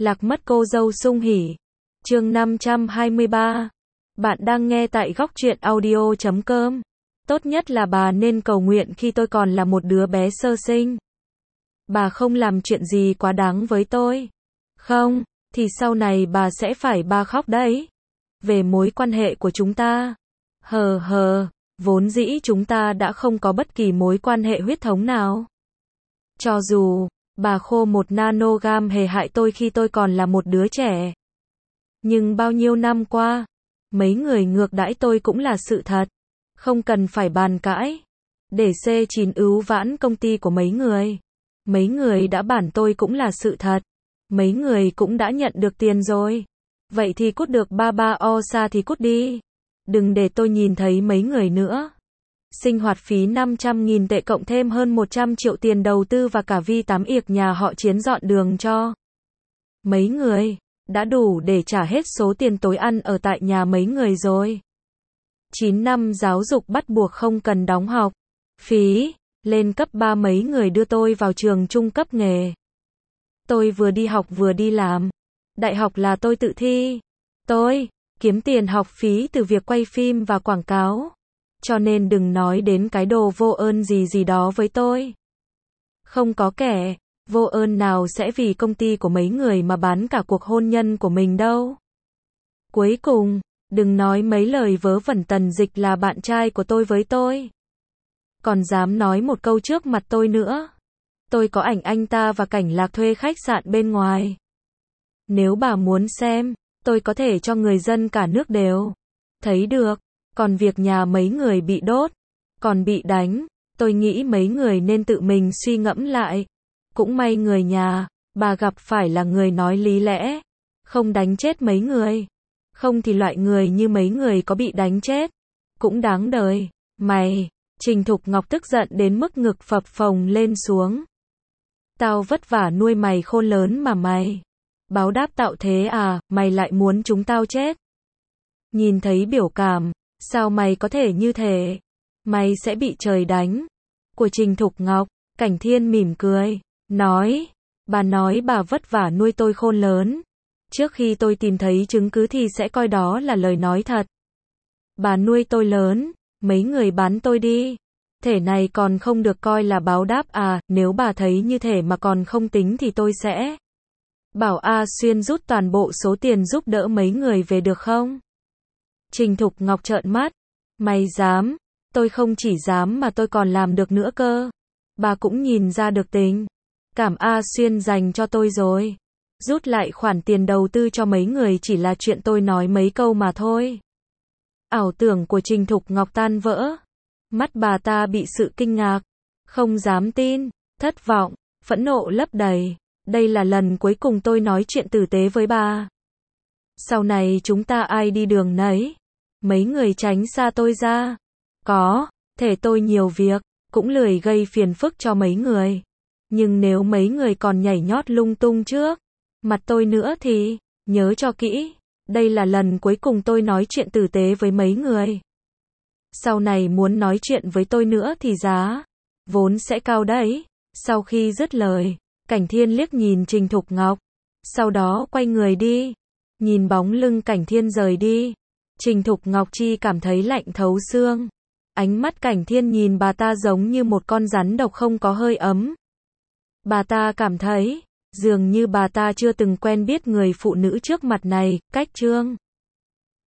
Lạc mất cô dâu sung hỉ. Chương 523. Bạn đang nghe tại góc truyện audio.com. Tốt nhất là bà nên cầu nguyện khi tôi còn là một đứa bé sơ sinh. Bà không làm chuyện gì quá đáng với tôi. Không, thì sau này bà sẽ phải ba khóc đấy. Về mối quan hệ của chúng ta. Vốn dĩ chúng ta đã không có bất kỳ mối quan hệ huyết thống nào. Cho dù bà khô một nanogam hề hại tôi khi tôi còn là một đứa trẻ. Nhưng bao nhiêu năm qua, mấy người ngược đãi tôi cũng là sự thật. Không cần phải bàn cãi. Để C9 ứu vãn công ty của mấy người. Mấy người đã bản tôi cũng là sự thật. Mấy người cũng đã nhận được tiền rồi. Vậy thì cút được ba o xa thì cút đi. Đừng để tôi nhìn thấy mấy người nữa. Sinh hoạt phí 500.000 tệ cộng thêm hơn 100 triệu tiền đầu tư và cả V8 yệc nhà họ Chiến dọn đường cho mấy người, đã đủ để trả hết số tiền tối ăn ở tại nhà mấy người rồi. 9 năm giáo dục bắt buộc không cần đóng học phí, lên cấp 3 mấy người đưa tôi vào trường trung cấp nghề. Tôi vừa đi học vừa đi làm. Đại học là tôi tự thi. Tôi kiếm tiền học phí từ việc quay phim và quảng cáo. Cho nên đừng nói đến cái đồ vô ơn gì đó với tôi. Không có kẻ vô ơn nào sẽ vì công ty của mấy người mà bán cả cuộc hôn nhân của mình đâu. Cuối cùng, đừng nói mấy lời vớ vẩn Tần Dịch là bạn trai của tôi với tôi. Còn dám nói một câu trước mặt tôi nữa. Tôi có ảnh anh ta và Cảnh Lạc thuê khách sạn bên ngoài. Nếu bà muốn xem, tôi có thể cho người dân cả nước đều thấy được. Còn việc nhà mấy người bị đốt, còn bị đánh, tôi nghĩ mấy người nên tự mình suy ngẫm lại. Cũng may người nhà, bà gặp phải là người nói lý lẽ, không đánh chết mấy người. Không thì loại người như mấy người có bị đánh chết, cũng đáng đời. Mày, Trình Thục Ngọc tức giận đến mức ngực phập phồng lên xuống. Tao vất vả nuôi mày khôn lớn mà mày báo đáp tạo thế à, mày lại muốn chúng tao chết. Nhìn thấy biểu cảm, sao mày có thể như thế? Mày sẽ bị trời đánh. Của Trình Thục Ngọc, Cảnh Thiên mỉm cười, nói, bà nói bà vất vả nuôi tôi khôn lớn. Trước khi tôi tìm thấy chứng cứ thì sẽ coi đó là lời nói thật. Bà nuôi tôi lớn, mấy người bán tôi đi. Thể này còn không được coi là báo đáp à, nếu bà thấy như thể mà còn không tính thì tôi sẽ bảo A Xuyên rút toàn bộ số tiền giúp đỡ mấy người về được không? Trình Thục Ngọc trợn mắt. Mày dám? Tôi không chỉ dám mà tôi còn làm được nữa cơ. Bà cũng nhìn ra được tình cảm A Xuyên dành cho tôi rồi. Rút lại khoản tiền đầu tư cho mấy người chỉ là chuyện tôi nói mấy câu mà thôi. Ảo tưởng của Trình Thục Ngọc tan vỡ. Mắt bà ta bị sự kinh ngạc, không dám tin, thất vọng, phẫn nộ lấp đầy. Đây là lần cuối cùng tôi nói chuyện tử tế với bà. Sau này chúng ta ai đi đường nấy. Mấy người tránh xa tôi ra. Có thể tôi nhiều việc, cũng lười gây phiền phức cho mấy người. Nhưng nếu mấy người còn nhảy nhót lung tung trước mặt tôi nữa thì nhớ cho kỹ. Đây là lần cuối cùng tôi nói chuyện tử tế với mấy người. Sau này muốn nói chuyện với tôi nữa thì giá vốn sẽ cao đấy. Sau khi dứt lời, Cảnh Thiên liếc nhìn Trình Thục Ngọc, sau đó quay người đi. Nhìn bóng lưng Cảnh Thiên rời đi, Trình Thục Ngọc chi cảm thấy lạnh thấu xương. Ánh mắt Cảnh Thiên nhìn bà ta giống như một con rắn độc không có hơi ấm. Bà ta cảm thấy, dường như bà ta chưa từng quen biết người phụ nữ trước mặt này. Cách chương